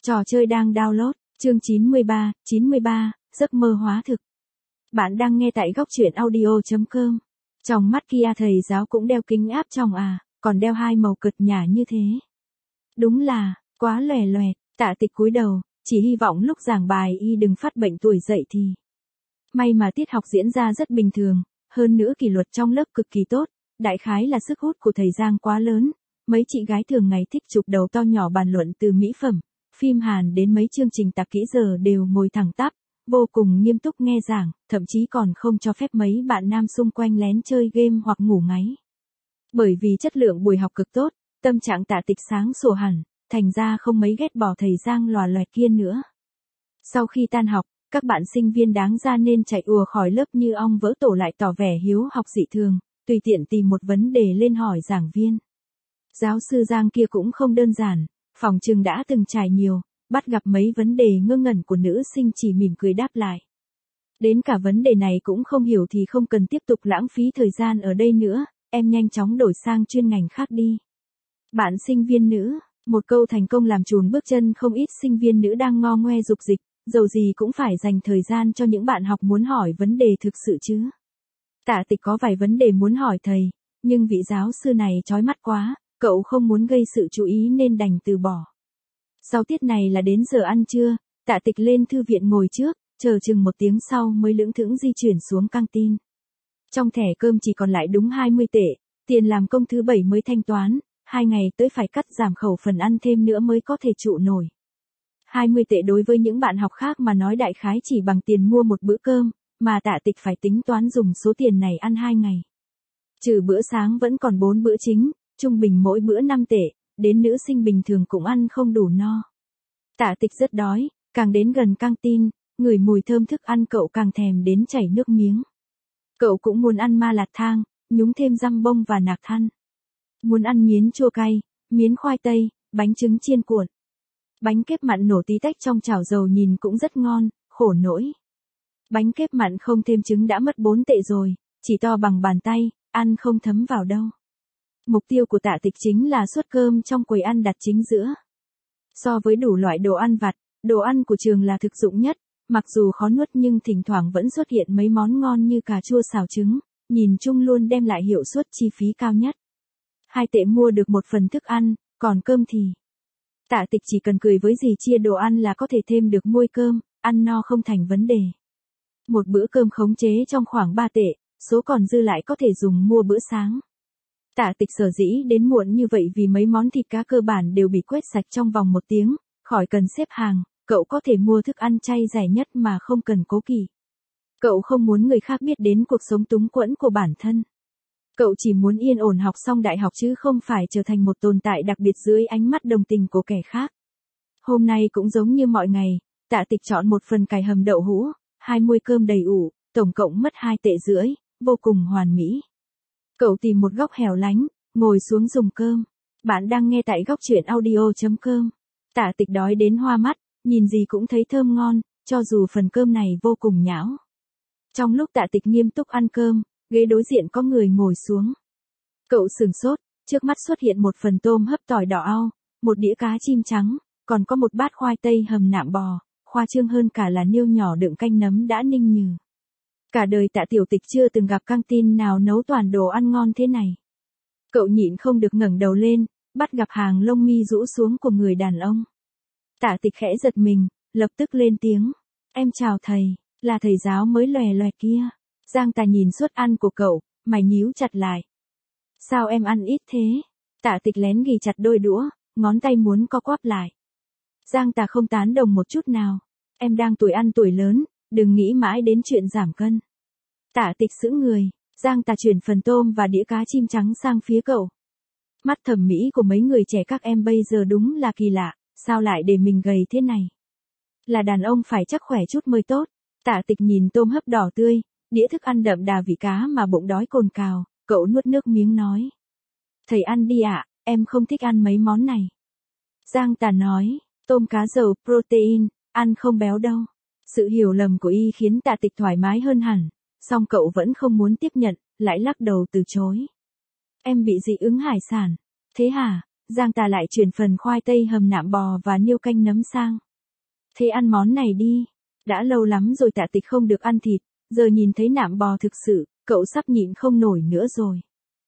Trò chơi đang download, chương 93, giấc mơ hóa thực. Bạn đang nghe tại góc truyện audio.com. Trong mắt kia thầy giáo cũng đeo kính áp trong à, còn đeo hai màu cực nhả như thế. Đúng là, quá lòe loẹt, Tạ Tịch cúi đầu, chỉ hy vọng lúc giảng bài y đừng phát bệnh tuổi dậy thì. May mà tiết học diễn ra rất bình thường, hơn nữa kỷ luật trong lớp cực kỳ tốt, đại khái là sức hút của thầy Giang quá lớn. Mấy chị gái thường ngày thích chụp đầu to nhỏ bàn luận từ mỹ phẩm, phim Hàn đến mấy chương trình tạp kỹ giờ đều ngồi thẳng tắp, vô cùng nghiêm túc nghe giảng, thậm chí còn không cho phép mấy bạn nam xung quanh lén chơi game hoặc ngủ ngáy. Bởi vì chất lượng buổi học cực tốt, tâm trạng Tạ Tịch sáng sủa hẳn, thành ra không mấy ghét bỏ thầy Giang lòa loẹt kia nữa. Sau khi tan học, các bạn sinh viên đáng ra nên chạy ùa khỏi lớp như ong vỡ tổ lại tỏ vẻ hiếu học dị thường, tùy tiện tìm một vấn đề lên hỏi giảng viên. Giáo sư Giang kia cũng không đơn giản, phòng trường đã từng trải nhiều, bắt gặp mấy vấn đề ngơ ngẩn của nữ sinh chỉ mỉm cười đáp lại. Đến cả vấn đề này cũng không hiểu thì không cần tiếp tục lãng phí thời gian ở đây nữa, em nhanh chóng đổi sang chuyên ngành khác đi. Bạn sinh viên nữ, một câu thành công làm chùn bước chân không ít sinh viên nữ đang ngo ngoe dục dịch, dầu gì cũng phải dành thời gian cho những bạn học muốn hỏi vấn đề thực sự chứ. Tạ Tịch có vài vấn đề muốn hỏi thầy, nhưng vị giáo sư này chói mắt quá. Cậu không muốn gây sự chú ý nên đành từ bỏ. Sau tiết này là đến giờ ăn trưa, Tạ Tịch lên thư viện ngồi trước, chờ chừng một tiếng sau mới lững thững di chuyển xuống căng tin. Trong thẻ cơm chỉ còn lại đúng 20 tệ, tiền làm công thứ 7 mới thanh toán, 2 ngày tới phải cắt giảm khẩu phần ăn thêm nữa mới có thể trụ nổi. 20 tệ đối với những bạn học khác mà nói đại khái chỉ bằng tiền mua một bữa cơm, mà Tạ Tịch phải tính toán dùng số tiền này ăn 2 ngày. Trừ bữa sáng vẫn còn 4 bữa chính. Trung bình mỗi bữa 5 tệ, đến nữ sinh bình thường cũng ăn không đủ no. Tạ Tịch rất đói, càng đến gần căng tin, ngửi mùi thơm thức ăn cậu càng thèm đến chảy nước miếng. Cậu cũng muốn ăn ma lạt thang, nhúng thêm răm bông và nạc thăn. Muốn ăn miến chua cay, miến khoai tây, bánh trứng chiên cuộn. Bánh kếp mặn nổ tí tách trong chảo dầu nhìn cũng rất ngon, khổ nỗi. Bánh kếp mặn không thêm trứng đã mất 4 tệ rồi, chỉ to bằng bàn tay, ăn không thấm vào đâu. Mục tiêu của Tạ Tịch chính là suất cơm trong quầy ăn đặt chính giữa. So với đủ loại đồ ăn vặt, đồ ăn của trường là thực dụng nhất, mặc dù khó nuốt nhưng thỉnh thoảng vẫn xuất hiện mấy món ngon như cà chua xào trứng, nhìn chung luôn đem lại hiệu suất chi phí cao nhất. 2 tệ mua được một phần thức ăn, còn cơm thì... Tạ Tịch chỉ cần cười với dì chia đồ ăn là có thể thêm được muôi cơm, ăn no không thành vấn đề. Một bữa cơm khống chế trong khoảng 3 tệ, số còn dư lại có thể dùng mua bữa sáng. Tạ Tịch sở dĩ đến muộn như vậy vì mấy món thịt cá cơ bản đều bị quét sạch trong vòng 1 tiếng, khỏi cần xếp hàng, cậu có thể mua thức ăn chay rẻ nhất mà không cần cố kỵ. Cậu không muốn người khác biết đến cuộc sống túng quẫn của bản thân. Cậu chỉ muốn yên ổn học xong đại học chứ không phải trở thành một tồn tại đặc biệt dưới ánh mắt đồng tình của kẻ khác. Hôm nay cũng giống như mọi ngày, Tạ Tịch chọn một phần cải hầm đậu hũ, 2 muôi cơm đầy ủ, tổng cộng mất 2 tệ rưỡi, vô cùng hoàn mỹ. Cậu tìm một góc hẻo lánh, ngồi xuống dùng cơm. Bạn đang nghe tại góc truyện audio.com. Tạ Tịch đói đến hoa mắt, nhìn gì cũng thấy thơm ngon, cho dù phần cơm này vô cùng nhão. Trong lúc Tạ Tịch nghiêm túc ăn cơm, ghế đối diện có người ngồi xuống. Cậu sửng sốt, trước mắt xuất hiện một phần tôm hấp tỏi đỏ au, một đĩa cá chim trắng, còn có một bát khoai tây hầm nạm bò, khoa trương hơn cả là niêu nhỏ đựng canh nấm đã ninh nhừ. Cả đời Tạ Tiểu Tịch chưa từng gặp căng tin nào nấu toàn đồ ăn ngon thế này. Cậu nhịn không được ngẩng đầu lên, bắt gặp hàng lông mi rũ xuống của người đàn ông. Tạ Tịch khẽ giật mình, lập tức lên tiếng. Em chào thầy, là thầy giáo mới lòe loẹt kia. Giang Tà nhìn suất ăn của cậu, mày nhíu chặt lại. Sao em ăn ít thế? Tạ Tịch lén ghì chặt đôi đũa, ngón tay muốn co quắp lại. Giang Tà không tán đồng một chút nào. Em đang tuổi ăn tuổi lớn, đừng nghĩ mãi đến chuyện giảm cân. Tạ Tịch sững người, Giang Tà chuyển phần tôm và đĩa cá chim trắng sang phía cậu. Mắt thẩm mỹ của mấy người trẻ các em bây giờ đúng là kỳ lạ, sao lại để mình gầy thế này? Là đàn ông phải chắc khỏe chút mới tốt. Tạ Tịch nhìn tôm hấp đỏ tươi, đĩa thức ăn đậm đà vị cá mà bụng đói cồn cào, cậu nuốt nước miếng nói. Thầy ăn đi ạ, em không thích ăn mấy món này. Giang Tà nói, tôm cá giàu protein, ăn không béo đâu. Sự hiểu lầm của y khiến Tạ Tịch thoải mái hơn hẳn, song cậu vẫn không muốn tiếp nhận, lại lắc đầu từ chối. Em bị dị ứng hải sản. Thế hả? Giang Tà lại chuyển phần khoai tây hầm nạm bò và niêu canh nấm sang. Thế ăn món này đi. Đã lâu lắm rồi Tạ Tịch không được ăn thịt, giờ nhìn thấy nạm bò thực sự, cậu sắp nhịn không nổi nữa rồi.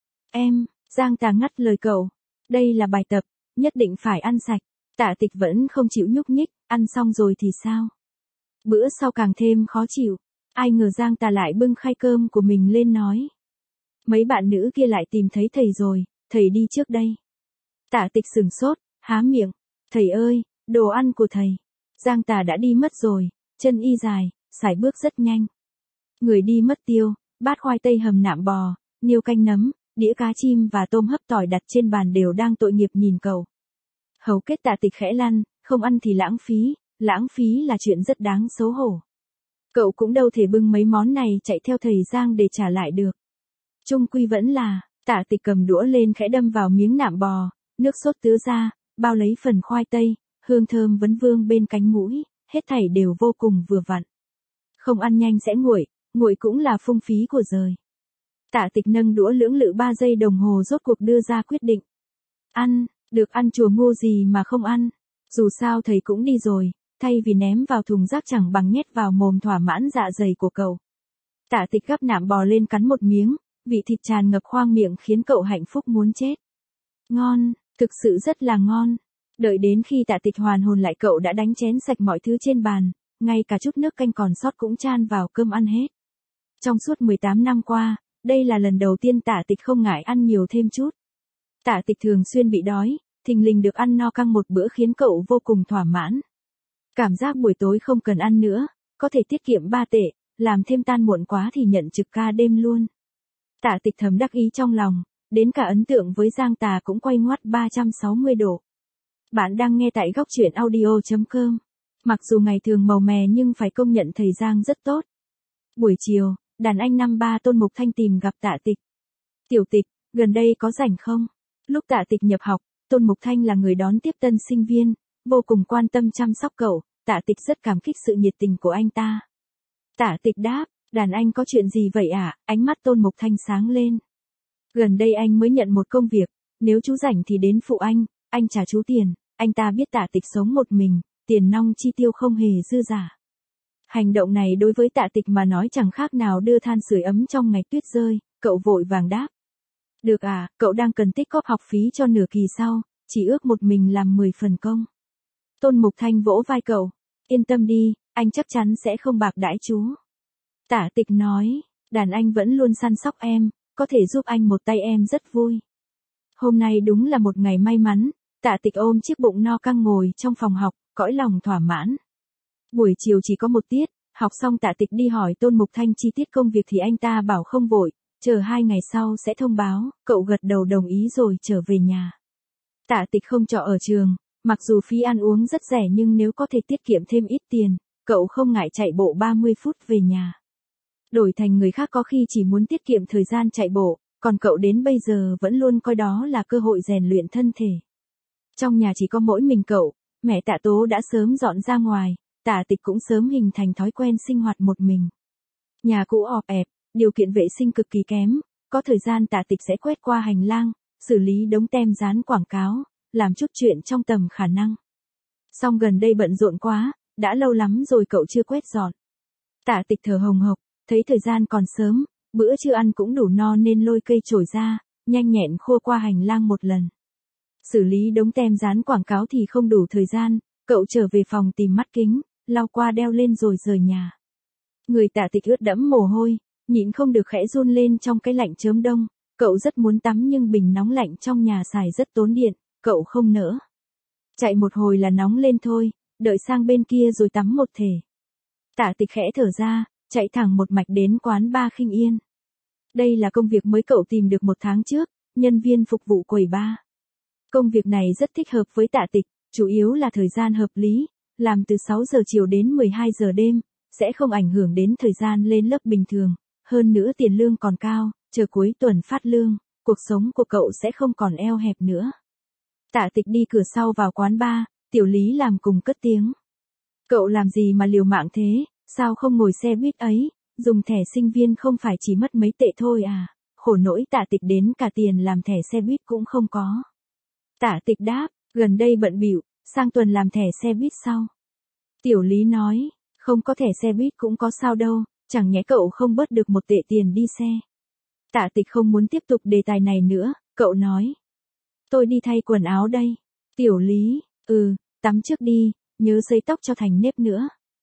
Em, Giang Tà ngắt lời cậu. Đây là bài tập, nhất định phải ăn sạch. Tạ Tịch vẫn không chịu nhúc nhích, ăn xong rồi thì sao? Bữa sau càng thêm khó chịu. Ai ngờ Giang Tà lại bưng khay cơm của mình lên nói. Mấy bạn nữ kia lại tìm thấy thầy rồi, thầy đi trước đây. Tạ Tịch sừng sốt, há miệng. Thầy ơi, đồ ăn của thầy. Giang Tà đã đi mất rồi, chân y dài, sải bước rất nhanh. Người đi mất tiêu, bát khoai tây hầm nạm bò, niêu canh nấm, đĩa cá chim và tôm hấp tỏi đặt trên bàn đều đang tội nghiệp nhìn cậu. Hầu kết Tạ Tịch khẽ lăn, không ăn thì lãng phí là chuyện rất đáng xấu hổ. Cậu cũng đâu thể bưng mấy món này chạy theo thầy Giang để trả lại được. Chung quy vẫn là, Tạ Tịch cầm đũa lên khẽ đâm vào miếng nạm bò, nước sốt tứa ra, bao lấy phần khoai tây, hương thơm vấn vương bên cánh mũi, hết thảy đều vô cùng vừa vặn. Không ăn nhanh sẽ nguội cũng là phung phí của giời. Tạ Tịch nâng đũa lưỡng lự 3 giây đồng hồ rốt cuộc đưa ra quyết định. Ăn, được ăn chùa ngu gì mà không ăn. Dù sao thầy cũng đi rồi, thay vì ném vào thùng rác chẳng bằng nhét vào mồm thỏa mãn dạ dày của cậu. Tạ Tịch gắp nạm bò lên cắn một miếng, vị thịt tràn ngập khoang miệng khiến cậu hạnh phúc muốn chết. Ngon, thực sự rất là ngon. Đợi đến khi Tạ Tịch hoàn hồn lại cậu đã đánh chén sạch mọi thứ trên bàn, ngay cả chút nước canh còn sót cũng chan vào cơm ăn hết. Trong suốt 18 năm qua, đây là lần đầu tiên Tạ Tịch không ngại ăn nhiều thêm chút. Tạ Tịch thường xuyên bị đói, thình lình được ăn no căng một bữa khiến cậu vô cùng thỏa mãn. Cảm giác buổi tối không cần ăn nữa, có thể tiết kiệm 3 tệ, làm thêm tan muộn quá thì nhận trực ca đêm luôn. Tạ Tịch thầm đắc ý trong lòng, đến cả ấn tượng với Giang Tà cũng quay ngoắt 360 độ. Bạn đang nghe tại góc truyện audio.com. Mặc dù ngày thường màu mè nhưng phải công nhận thầy Giang rất tốt. Buổi chiều, đàn anh năm ba Tôn Mục Thanh tìm gặp Tạ Tịch. Tiểu Tịch, gần đây có rảnh không? Lúc Tạ Tịch nhập học, Tôn Mục Thanh là người đón tiếp tân sinh viên, vô cùng quan tâm chăm sóc cậu, Tạ Tịch rất cảm kích sự nhiệt tình của anh ta. Tạ Tịch đáp, đàn anh có chuyện gì vậy ạ? Ánh mắt Tôn Mục Thanh sáng lên. Gần đây anh mới nhận một công việc, nếu chú rảnh thì đến phụ anh trả chú tiền. Anh ta biết Tạ Tịch sống một mình, tiền nong chi tiêu không hề dư giả. Hành động này đối với Tạ Tịch mà nói chẳng khác nào đưa than sưởi ấm trong ngày tuyết rơi, cậu vội vàng đáp. Được à, cậu đang cần tích góp học phí cho nửa kỳ sau, chỉ ước một mình làm 10 phần công. Tôn Mục Thanh vỗ vai cậu, yên tâm đi, anh chắc chắn sẽ không bạc đãi chú. Tạ Tịch nói, đàn anh vẫn luôn săn sóc em, có thể giúp anh một tay em rất vui. Hôm nay đúng là một ngày may mắn, Tạ Tịch ôm chiếc bụng no căng ngồi trong phòng học, cõi lòng thỏa mãn. Buổi chiều chỉ có một tiết, học xong Tạ Tịch đi hỏi Tôn Mục Thanh chi tiết công việc thì anh ta bảo không vội, chờ 2 ngày sau sẽ thông báo, cậu gật đầu đồng ý rồi trở về nhà. Tạ Tịch không trọ ở trường, mặc dù phí ăn uống rất rẻ nhưng nếu có thể tiết kiệm thêm ít tiền, cậu không ngại chạy bộ 30 phút về nhà. Đổi thành người khác có khi chỉ muốn tiết kiệm thời gian chạy bộ, còn cậu đến bây giờ vẫn luôn coi đó là cơ hội rèn luyện thân thể. Trong nhà chỉ có mỗi mình cậu, mẹ Tạ Tố đã sớm dọn ra ngoài, Tạ Tịch cũng sớm hình thành thói quen sinh hoạt một mình. Nhà cũ ọp ẹp, điều kiện vệ sinh cực kỳ kém, có thời gian Tạ Tịch sẽ quét qua hành lang, xử lý đống tem dán quảng cáo, làm chút chuyện trong tầm khả năng. Song gần đây bận rộn quá, đã lâu lắm rồi cậu chưa quét dọn. Tạ Tịch thở hồng hộc, thấy thời gian còn sớm, bữa trưa ăn cũng đủ no nên lôi cây chổi ra, nhanh nhẹn khua qua hành lang một lần. Xử lý đống tem dán quảng cáo thì không đủ thời gian, cậu trở về phòng tìm mắt kính, lau qua đeo lên rồi rời nhà. Người Tạ Tịch ướt đẫm mồ hôi, nhịn không được khẽ run lên trong cái lạnh chớm đông, cậu rất muốn tắm nhưng bình nóng lạnh trong nhà xài rất tốn điện, cậu không nỡ. Chạy một hồi là nóng lên thôi, đợi sang bên kia rồi tắm một thể. Tạ Tịch khẽ thở ra, chạy thẳng một mạch đến quán bar Khinh Yên. Đây là công việc mới cậu tìm được 1 tháng trước, nhân viên phục vụ quầy bar. Công việc này rất thích hợp với Tạ Tịch, chủ yếu là thời gian hợp lý, làm từ 6 giờ chiều đến 12 giờ đêm, sẽ không ảnh hưởng đến thời gian lên lớp bình thường, hơn nữa tiền lương còn cao, chờ cuối tuần phát lương, cuộc sống của cậu sẽ không còn eo hẹp nữa. Tạ Tịch đi cửa sau vào quán bar, Tiểu Lý làm cùng cất tiếng. Cậu làm gì mà liều mạng thế, sao không ngồi xe buýt ấy, dùng thẻ sinh viên không phải chỉ mất mấy tệ thôi à, khổ nỗi Tạ Tịch đến cả tiền làm thẻ xe buýt cũng không có. Tạ Tịch đáp, gần đây bận bịu, sang tuần làm thẻ xe buýt sau. Tiểu Lý nói, không có thẻ xe buýt cũng có sao đâu, chẳng nhẽ cậu không bớt được 1 tệ tiền đi xe. Tạ Tịch không muốn tiếp tục đề tài này nữa, cậu nói. Tôi đi thay quần áo đây. Tiểu Lý, tắm trước đi, nhớ sấy tóc cho thành nếp nữa.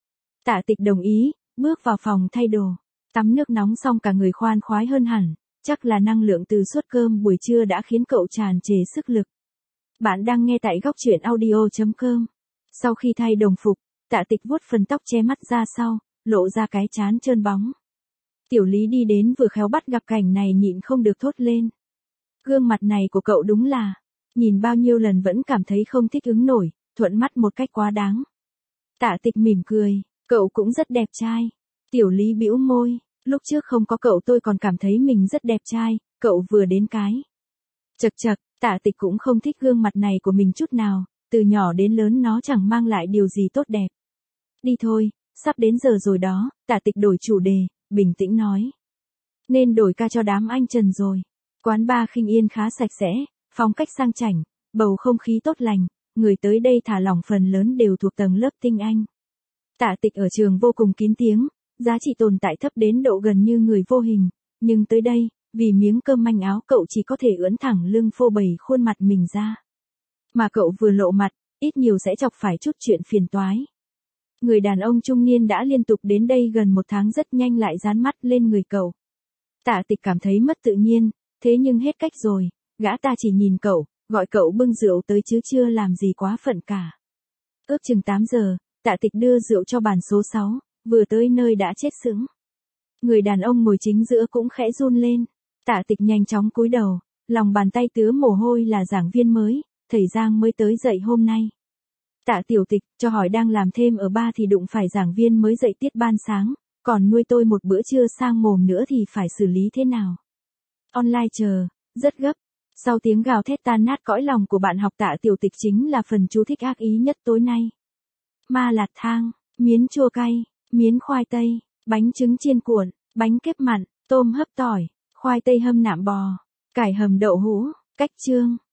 Tạ Tịch đồng ý, bước vào phòng thay đồ. Tắm nước nóng xong cả người khoan khoái hơn hẳn, chắc là năng lượng từ suốt cơm buổi trưa đã khiến cậu tràn trề sức lực. Bạn đang nghe tại góc truyện audio.com. Sau khi thay đồng phục, Tạ Tịch vuốt phần tóc che mắt ra sau, lộ ra cái trán trơn bóng. Tiểu Lý đi đến vừa khéo bắt gặp cảnh này nhịn không được thốt lên. Gương mặt này của cậu đúng là, nhìn bao nhiêu lần vẫn cảm thấy không thích ứng nổi, thuận mắt một cách quá đáng. Tạ Tịch mỉm cười, cậu cũng rất đẹp trai. Tiểu Lý bĩu môi, lúc trước không có cậu tôi còn cảm thấy mình rất đẹp trai, cậu vừa đến cái. Chật chật, Tạ Tịch cũng không thích gương mặt này của mình chút nào, từ nhỏ đến lớn nó chẳng mang lại điều gì tốt đẹp. Đi thôi, sắp đến giờ rồi đó, Tạ Tịch đổi chủ đề, bình tĩnh nói. Nên đổi ca cho đám anh Trần rồi. Quán bar Khinh Yên khá sạch sẽ, phong cách sang chảnh, bầu không khí tốt lành, người tới đây thả lỏng phần lớn đều thuộc tầng lớp tinh anh. Tạ Tịch ở trường vô cùng kín tiếng, giá trị tồn tại thấp đến độ gần như người vô hình, nhưng tới đây, vì miếng cơm manh áo cậu chỉ có thể ưỡn thẳng lưng phô bày khuôn mặt mình ra. Mà cậu vừa lộ mặt, ít nhiều sẽ chọc phải chút chuyện phiền toái. Người đàn ông trung niên đã liên tục đến đây gần 1 tháng rất nhanh lại dán mắt lên người cậu. Tạ Tịch cảm thấy mất tự nhiên, thế nhưng hết cách rồi, gã ta chỉ nhìn cậu, gọi cậu bưng rượu tới chứ chưa làm gì quá phận cả. Ước chừng 8 giờ, Tạ Tịch đưa rượu cho bàn số 6, vừa tới nơi đã chết sững. Người đàn ông ngồi chính giữa cũng khẽ run lên. Tạ Tịch nhanh chóng cúi đầu, lòng bàn tay tứa mồ hôi là giảng viên mới, thầy Giang mới tới dạy hôm nay. Tạ Tiểu Tịch, cho hỏi đang làm thêm ở ba thì đụng phải giảng viên mới dạy tiết ban sáng, còn nuôi tôi một bữa trưa sang mồm nữa thì phải xử lý thế nào? Online chờ, rất gấp. Sau tiếng gào thét tan nát cõi lòng của bạn học Tạ Tiểu Tịch chính là phần chú thích ác ý nhất tối nay. Ma lạt thang, miến chua cay, miến khoai tây, bánh trứng chiên cuộn, bánh kếp mặn, tôm hấp tỏi, khoai tây hâm nạm bò, cải hầm đậu hũ, cách chương.